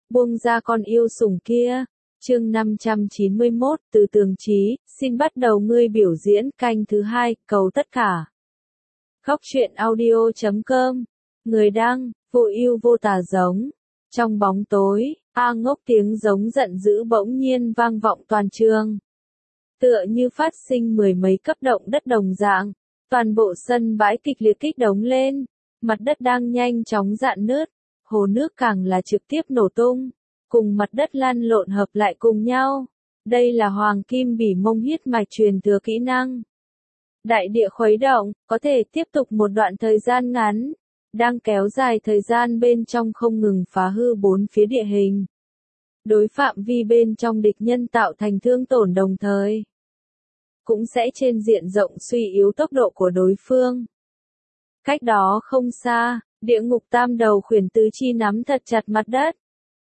buông ra con yêu sủng kia. Chương 591, từ Tường Chí, xin bắt đầu ngươi biểu diễn canh thứ 2, cầu tất cả. Góc truyện audio.com. Người đăng, vô ưu vô tà giống. Trong bóng tối, A Ngốc tiếng giống giận dữ bỗng nhiên vang vọng toàn trường. Tựa như phát sinh mười mấy cấp động đất đồng dạng, toàn bộ sân bãi kịch liệt kích đống lên, mặt đất đang nhanh chóng rạn nứt, hồ nước càng là trực tiếp nổ tung, cùng mặt đất lăn lộn hợp lại cùng nhau. Đây là Hoàng Kim Bỉ Mông huyết mạch truyền thừa kỹ năng. Đại địa khuấy động, có thể tiếp tục một đoạn thời gian ngắn, đang kéo dài thời gian bên trong không ngừng phá hư bốn phía địa hình. Đối phạm vi bên trong địch nhân tạo thành thương tổn đồng thời, cũng sẽ trên diện rộng suy yếu tốc độ của đối phương. Cách đó không xa, địa ngục tam đầu khuyển tứ chi nắm thật chặt mặt đất.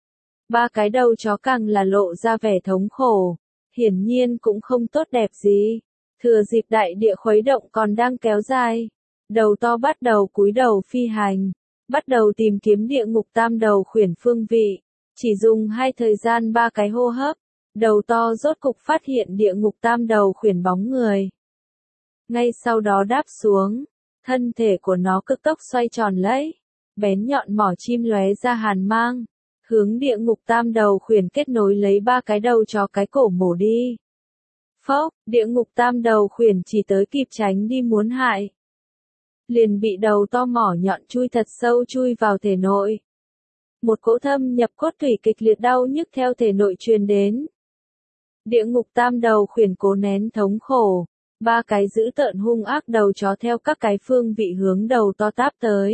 Ba cái đầu chó càng là lộ ra vẻ thống khổ, hiển nhiên cũng không tốt đẹp gì. Thừa dịp đại địa khuấy động còn đang kéo dài, đầu to bắt đầu cúi đầu phi hành, bắt đầu tìm kiếm địa ngục tam đầu khuyển phương vị. Chỉ dùng thời gian 3 cái hô hấp, đầu to rốt cục phát hiện địa ngục tam đầu khuyển bóng người. Ngay sau đó đáp xuống, thân thể của nó cực tốc xoay tròn lấy, bén nhọn mỏ chim lóe ra hàn mang, hướng địa ngục tam đầu khuyển kết nối lấy 3 cái đầu chó cái cổ mổ đi. Phốc, địa ngục tam đầu khuyển chỉ tới kịp tránh đi muốn hại, liền bị đầu to mỏ nhọn chui thật sâu chui vào thể nội. Một cỗ thâm nhập cốt tủy kịch liệt đau nhức theo thể nội truyền đến. Địa ngục tam đầu khuyển cố nén thống khổ, 3 cái dữ tợn hung ác đầu chó theo các cái phương vị hướng đầu to táp tới.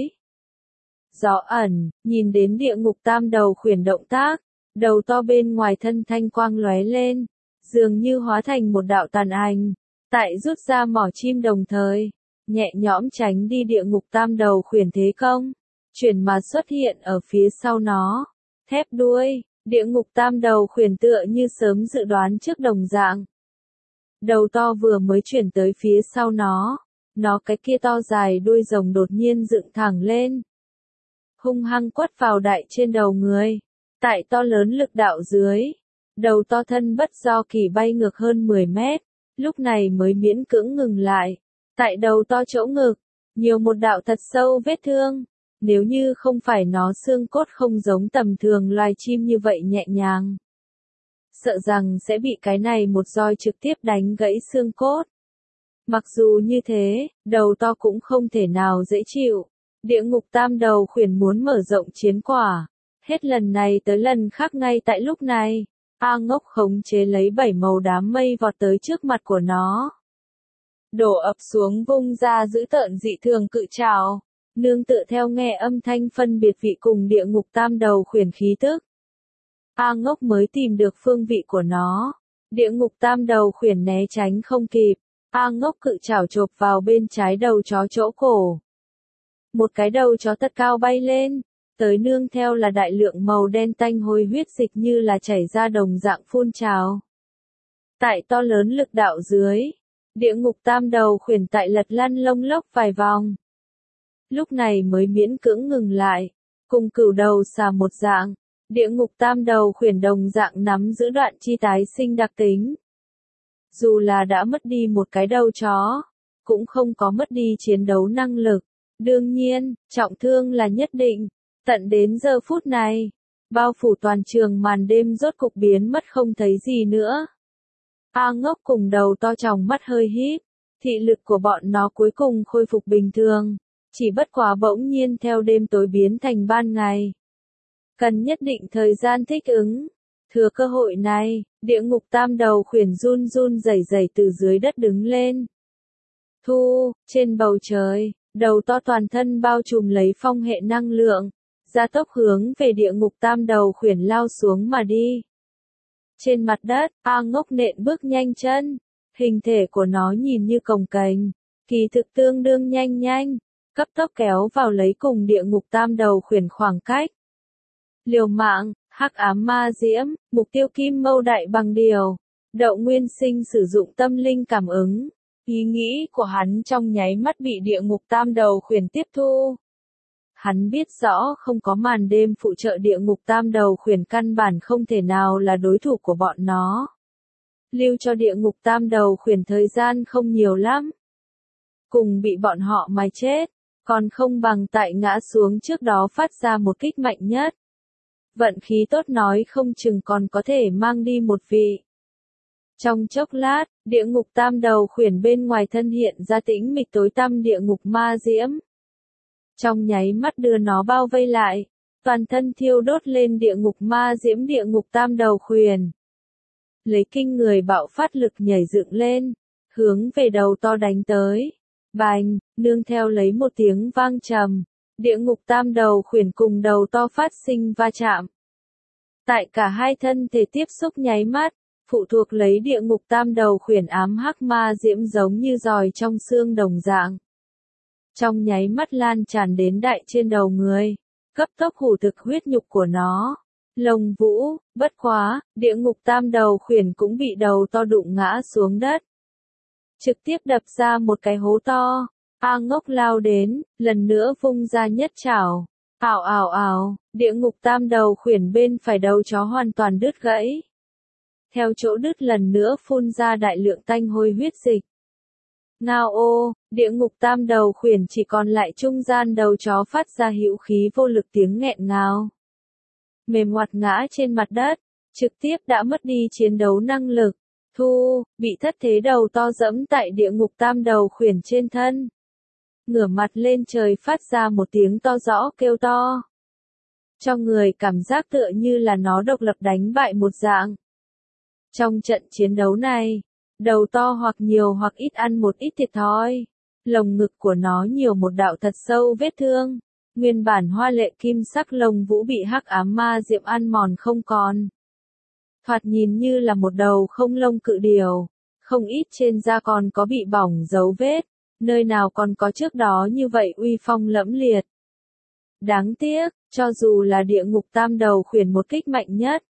Gió ẩn, nhìn đến địa ngục tam đầu khuyển động tác, đầu to bên ngoài thân thanh quang lóe lên, dường như hóa thành một đạo tàn ảnh, tại rút ra mỏ chim đồng thời, nhẹ nhõm tránh đi địa ngục tam đầu khuyển thế công. Chuyển mà xuất hiện ở phía sau nó, thép đuôi, địa ngục tam đầu khuyển tựa như sớm dự đoán trước đồng dạng. Đầu to vừa mới chuyển tới phía sau nó cái kia to dài đuôi rồng đột nhiên dựng thẳng lên, hung hăng quất vào đại trên đầu người. Tại to lớn lực đạo dưới, đầu to thân bất do kỳ bay ngược hơn 10 mét, lúc này mới miễn cưỡng ngừng lại. Tại đầu to chỗ ngực, nhiều một đạo thật sâu vết thương. Nếu như không phải nó xương cốt không giống tầm thường loài chim như vậy nhẹ nhàng, sợ rằng sẽ bị cái này một roi trực tiếp đánh gãy xương cốt. Mặc dù như thế, đầu to cũng không thể nào dễ chịu. Địa ngục tam đầu khuyển muốn mở rộng chiến quả. Hết lần này tới lần khác ngay tại lúc này, A Ngốc khống chế lấy 7 màu đám mây vọt tới trước mặt của nó. Đổ ập xuống vung ra giữ tợn dị thường cự trảo. Nương tựa theo nghe âm thanh phân biệt vị cùng địa ngục tam đầu khuyển khí tức, A Ngốc mới tìm được phương vị của nó. Địa ngục tam đầu khuyển né tránh không kịp, A Ngốc cự chảo chộp vào bên trái đầu chó chỗ cổ. Một cái đầu chó thật cao bay lên, tới nương theo là đại lượng màu đen tanh hôi huyết dịch như là chảy ra đồng dạng phun trào. Tại to lớn lực đạo dưới, địa ngục tam đầu khuyển tại lật lăn lông lốc vài vòng. Lúc này mới miễn cưỡng ngừng lại, cùng cửu đầu xà một dạng, địa ngục tam đầu khuyển đồng dạng nắm giữ đoạn chi tái sinh đặc tính. Dù là đã mất đi một cái đầu chó, cũng không có mất đi chiến đấu năng lực. Đương nhiên, trọng thương là nhất định. Tận đến giờ phút này, bao phủ toàn trường màn đêm rốt cục biến mất không thấy gì nữa. A Ngốc cùng đầu to tròng mắt hơi híp, thị lực của bọn nó cuối cùng khôi phục bình thường. Chỉ bất quá bỗng nhiên theo đêm tối biến thành ban ngày. Cần nhất định thời gian thích ứng. Thừa cơ hội này, địa ngục tam đầu khuyển run run rẩy rẩy từ dưới đất đứng lên. Trên bầu trời, đầu to toàn thân bao trùm lấy phong hệ năng lượng, gia tốc hướng về địa ngục tam đầu khuyển lao xuống mà đi. Trên mặt đất, A Ngốc nện bước nhanh chân, hình thể của nó nhìn như cồng kềnh, kỳ thực tương đương nhanh, cấp tốc kéo vào lấy cùng địa ngục tam đầu khuyển khoảng cách. Liều mạng, hắc ám ma diễm, mục tiêu kim mâu đại bằng điều. Đậu Nguyên Sinh sử dụng tâm linh cảm ứng. Ý nghĩ của hắn trong nháy mắt bị địa ngục tam đầu khuyển tiếp thu. Hắn biết rõ không có màn đêm phụ trợ địa ngục tam đầu khuyển căn bản không thể nào là đối thủ của bọn nó. Lưu cho địa ngục tam đầu khuyển thời gian không nhiều lắm. Cùng bị bọn họ mài chết, còn không bằng tại ngã xuống trước đó phát ra một kích mạnh nhất. Vận khí tốt nói không chừng còn có thể mang đi một vị. Trong chốc lát, địa ngục tam đầu khuyển bên ngoài thân hiện ra tĩnh mịch tối tăm địa ngục ma diễm. Trong nháy mắt đưa nó bao vây lại, toàn thân thiêu đốt lên địa ngục ma diễm địa ngục tam đầu khuyển. Lấy kinh người bạo phát lực nhảy dựng lên, hướng về đầu to đánh tới. Bành, nương theo lấy một tiếng vang trầm, địa ngục tam đầu khuyển cùng đầu to phát sinh va chạm. Tại cả hai thân thể tiếp xúc nháy mắt, phụ thuộc lấy địa ngục tam đầu khuyển ám hắc ma diễm giống như giòi trong xương đồng dạng. Trong nháy mắt lan tràn đến đại trên đầu người, cấp tốc hủ thực huyết nhục của nó. Lông vũ, bất quá, địa ngục tam đầu khuyển cũng bị đầu to đụng ngã xuống đất. Trực tiếp đập ra một cái hố to, A Ngốc lao đến, lần nữa vung ra nhất chảo. Ào ào ào, địa ngục tam đầu khuyển bên phải đầu chó hoàn toàn đứt gãy. Theo chỗ đứt lần nữa phun ra đại lượng tanh hôi huyết dịch. Ngao ô, địa ngục tam đầu khuyển chỉ còn lại trung gian đầu chó phát ra hữu khí vô lực tiếng nghẹn ngào. Mềm ngoặt ngã trên mặt đất, trực tiếp đã mất đi chiến đấu năng lực. Bị thất thế đầu to dẫm tại địa ngục tam đầu khuyển trên thân. Ngửa mặt lên trời phát ra một tiếng to rõ kêu to. Cho người cảm giác tựa như là nó độc lập đánh bại một dạng. Trong trận chiến đấu này, đầu to hoặc nhiều hoặc ít ăn một ít thiệt thòi. Lồng ngực của nó nhiều một đạo thật sâu vết thương. Nguyên bản hoa lệ kim sắc lông vũ bị hắc ám ma diệm ăn mòn không còn. Thoạt nhìn như là một đầu không lông cự điểu, không ít trên da còn có bị bỏng dấu vết, nơi nào còn có trước đó như vậy uy phong lẫm liệt. Đáng tiếc, cho dù là địa ngục tam đầu khuyển một kích mạnh nhất,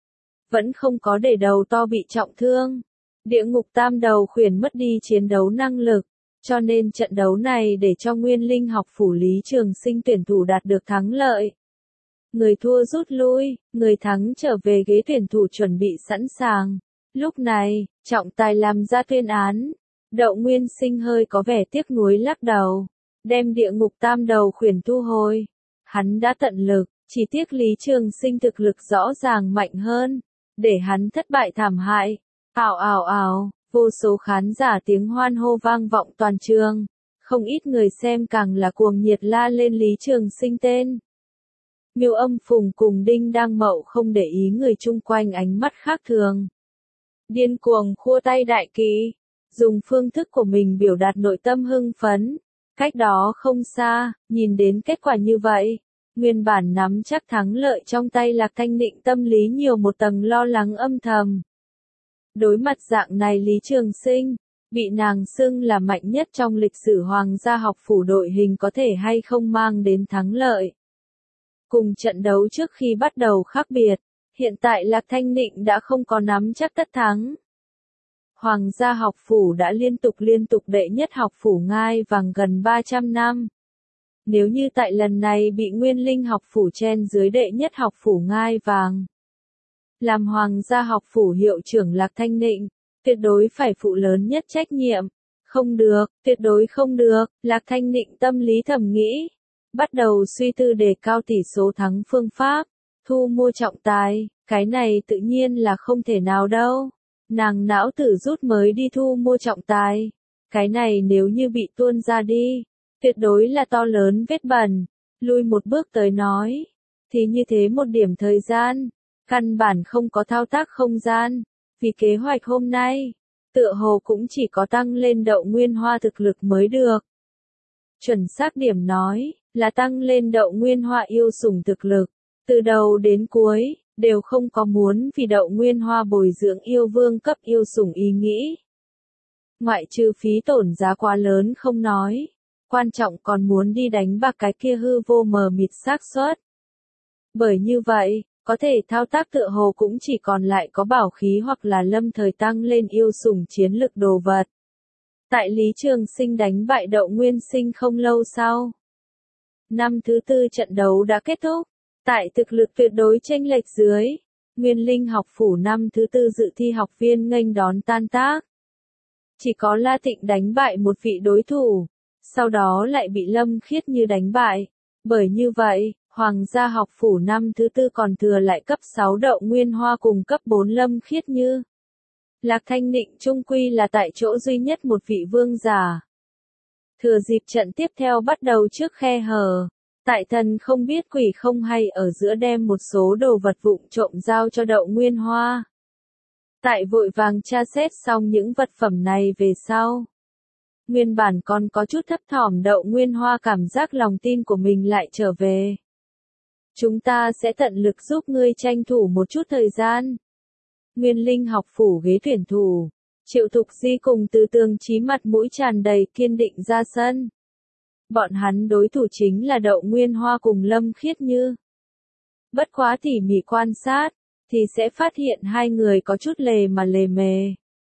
vẫn không có để đầu to bị trọng thương. Địa ngục tam đầu khuyển mất đi chiến đấu năng lực, cho nên trận đấu này để cho Nguyên Linh học phủ Lý Trường Sinh tuyển thủ đạt được thắng lợi. Người thua rút lui, người thắng trở về ghế tuyển thủ chuẩn bị sẵn sàng. Lúc này, trọng tài làm ra tuyên án. Đậu Nguyên Sinh hơi có vẻ tiếc nuối lắc đầu, đem địa ngục tam đầu khuyển thu hồi. Hắn đã tận lực, chỉ tiếc Lý Trường Sinh thực lực rõ ràng mạnh hơn, để hắn thất bại thảm hại. Ào ào ào, vô số khán giả tiếng hoan hô vang vọng toàn trường. Không ít người xem càng là cuồng nhiệt la lên Lý Trường Sinh tên. Miêu Âm Phùng cùng Đinh Đang Mậu không để ý người chung quanh ánh mắt khác thường. Điên cuồng khua tay đại kỳ, dùng phương thức của mình biểu đạt nội tâm hưng phấn. Cách đó không xa, nhìn đến kết quả như vậy, nguyên bản nắm chắc thắng lợi trong tay Lạc Thanh Nịnh tâm lý nhiều một tầng lo lắng âm thầm. Đối mặt dạng này Lý Trường Sinh, bị nàng xưng là mạnh nhất trong lịch sử Hoàng gia học phủ đội hình có thể hay không mang đến thắng lợi. Cùng trận đấu trước khi bắt đầu khác biệt, hiện tại Lạc Thanh Nịnh đã không có nắm chắc tất thắng. Hoàng gia học phủ đã liên tục đệ nhất học phủ ngai vàng gần 300 năm. Nếu như tại lần này bị Nguyên Linh học phủ chen dưới đệ nhất học phủ ngai vàng, làm Hoàng gia học phủ hiệu trưởng Lạc Thanh Nịnh, tuyệt đối phải phụ lớn nhất trách nhiệm. Không được, tuyệt đối không được, Lạc Thanh Nịnh tâm lý thầm nghĩ. Bắt đầu suy tư đề cao tỷ số thắng phương pháp, thu mua trọng tài, cái này tự nhiên là không thể nào đâu. Nàng não tử rút mới đi thu mua trọng tài. Cái này nếu như bị tuôn ra đi, tuyệt đối là to lớn vết bẩn. Lui một bước tới nói, thì như thế một điểm thời gian, căn bản không có thao tác không gian. Vì kế hoạch hôm nay, tựa hồ cũng chỉ có tăng lên Đậu Nguyên Hoa thực lực mới được. Chuẩn xác điểm nói, là tăng lên Đậu Nguyên Hoa yêu sủng thực lực. Từ đầu đến cuối, đều không có muốn vì Đậu Nguyên Hoa bồi dưỡng yêu vương cấp yêu sủng ý nghĩ. Ngoại trừ phí tổn giá quá lớn không nói, quan trọng còn muốn đi đánh bạc cái kia hư vô mờ mịt xác suất. Bởi như vậy, có thể thao tác tựa hồ cũng chỉ còn lại có bảo khí hoặc là lâm thời tăng lên yêu sủng chiến lực đồ vật. Tại Lý Trường Sinh đánh bại Đậu Nguyên Sinh không lâu sau, Năm thứ tư trận đấu đã kết thúc. Tại thực lực tuyệt đối chênh lệch dưới, Nguyên Linh học phủ năm thứ tư dự thi học viên nghênh đón tan tác. Chỉ có La Thịnh đánh bại một vị đối thủ, sau đó lại bị Lâm Khiết Như đánh bại. Bởi như vậy, Hoàng gia học phủ năm thứ tư còn thừa lại cấp 6 Đậu Nguyên Hoa cùng cấp 4 Lâm Khiết Như. Lạc Thanh Nịnh chung quy là tại chỗ duy nhất một vị vương giả. Thừa dịp trận tiếp theo bắt đầu trước khe hở, tại thần không biết quỷ không hay ở giữa đem một số đồ vật vụng trộm giao cho Đậu Nguyên Hoa. Tại vội vàng tra xét xong những vật phẩm này về sau. Nguyên bản còn có chút thấp thỏm Đậu Nguyên Hoa cảm giác lòng tin của mình lại trở về. Chúng ta sẽ tận lực giúp ngươi tranh thủ một chút thời gian. Nguyên Linh học phủ ghế tuyển thủ. Triệu Thục Di cùng Từ Tường Chí mặt mũi tràn đầy kiên định ra sân. Bọn hắn đối thủ chính là Đậu Nguyên Hoa cùng Lâm Khiết Như. Bất quá tỉ mỉ quan sát, thì sẽ phát hiện hai người có chút lề mà lề mề.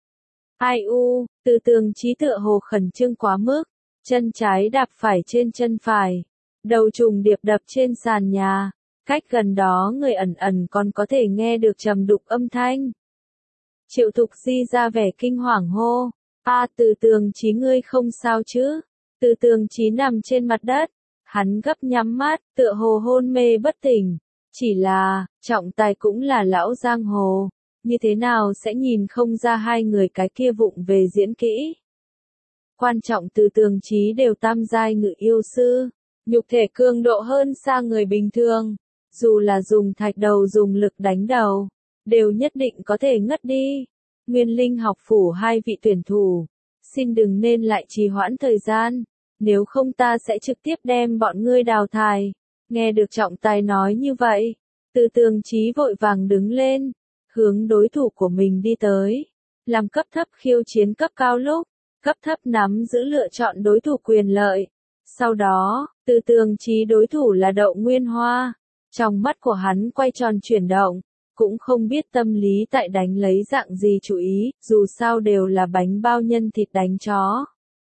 Ai u, Từ Tường Chí tựa hồ khẩn trương quá mức, chân trái đạp phải trên chân phải, đầu trùng điệp đập trên sàn nhà, cách gần đó người ẩn ẩn còn có thể nghe được trầm đục âm thanh. Triệu Thục Di ra vẻ kinh hoàng hô, Từ Tường Chí ngươi không sao chứ? Từ Tường Chí nằm trên mặt đất, hắn gấp nhắm mắt, tựa hồ hôn mê bất tỉnh. Chỉ là, trọng tài cũng là lão giang hồ, như thế nào sẽ nhìn không ra hai người cái kia vụng về diễn kỹ. Quan trọng Từ Tường Chí đều tam giai ngự yêu sư, nhục thể cường độ hơn xa người bình thường, dù là dùng thạch đầu dùng lực đánh đầu, đều nhất định có thể ngất đi. Nguyên Linh học phủ hai vị tuyển thủ, xin đừng nên lại trì hoãn thời gian, nếu không ta sẽ trực tiếp đem bọn ngươi đào thải. Nghe được trọng tài nói như vậy, Từ Tường Chí vội vàng đứng lên, hướng đối thủ của mình đi tới. Làm cấp thấp khiêu chiến cấp cao lúc, cấp thấp nắm giữ lựa chọn đối thủ quyền lợi. Sau đó, Từ Tường Chí đối thủ là Đậu Nguyên Hoa. Trong mắt của hắn quay tròn chuyển động, cũng không biết tâm lý tại đánh lấy dạng gì chú ý, dù sao đều là bánh bao nhân thịt đánh chó.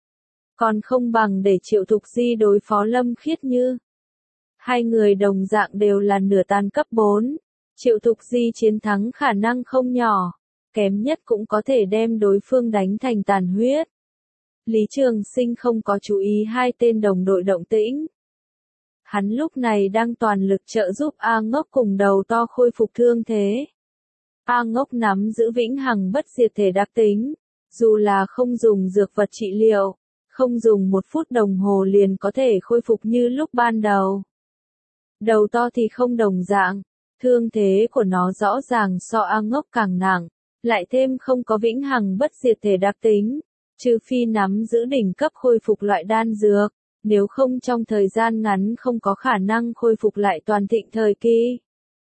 Còn không bằng để Triệu Thục Di đối phó Lâm Khiết Như. Hai người đồng dạng đều là nửa tàn cấp 4. Triệu Thục Di chiến thắng khả năng không nhỏ, kém nhất cũng có thể đem đối phương đánh thành tàn huyết. Lý Trường Sinh không có chú ý hai tên đồng đội động tĩnh. Hắn lúc này đang toàn lực trợ giúp A Ngốc cùng đầu to khôi phục thương thế. A Ngốc nắm giữ vĩnh hằng bất diệt thể đặc tính, dù là không dùng dược vật trị liệu, không dùng 1 phút đồng hồ liền có thể khôi phục như lúc ban đầu. Đầu to thì không đồng dạng, thương thế của nó rõ ràng so A Ngốc càng nặng, lại thêm không có vĩnh hằng bất diệt thể đặc tính, trừ phi nắm giữ đỉnh cấp khôi phục loại đan dược, nếu không trong thời gian ngắn không có khả năng khôi phục lại toàn thịnh thời kỳ.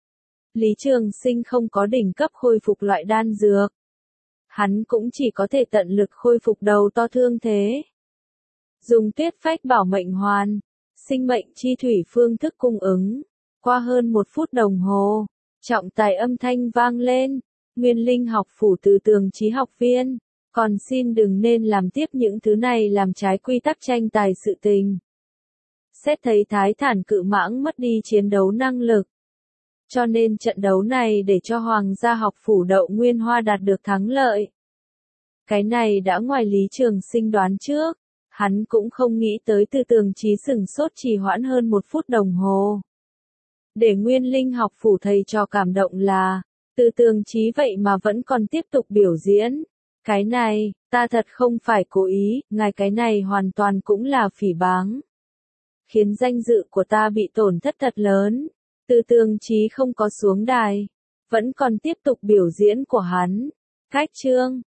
Lý Trường Sinh không có đỉnh cấp khôi phục loại đan dược. Hắn cũng chỉ có thể tận lực khôi phục đầu to thương thế. Dùng tuyết phách bảo mệnh hoàn, sinh mệnh chi thủy phương thức cung ứng. Qua hơn 1 phút đồng hồ, trọng tài âm thanh vang lên, Nguyên Linh học phủ Từ Tường Chí học viên, còn xin đừng nên làm tiếp những thứ này làm trái quy tắc tranh tài sự tình. Xét thấy Thái Thản cự mãng mất đi chiến đấu năng lực, cho nên trận đấu này để cho Hoàng gia học phủ Đậu Nguyên Hoa đạt được thắng lợi. Cái này đã ngoài Lý Trường Sinh đoán trước, hắn cũng không nghĩ tới Từ Tường Chí sửng sốt trì hoãn hơn 1 phút đồng hồ. Để Nguyên Linh học phủ thầy trò cảm động là, Từ Tường Chí vậy mà vẫn còn tiếp tục biểu diễn. Cái này, ta thật không phải cố ý, ngài cái này hoàn toàn cũng là phỉ báng. Khiến danh dự của ta bị tổn thất thật lớn. Từ Tường Chí không có xuống đài, vẫn còn tiếp tục biểu diễn của hắn. Cách chương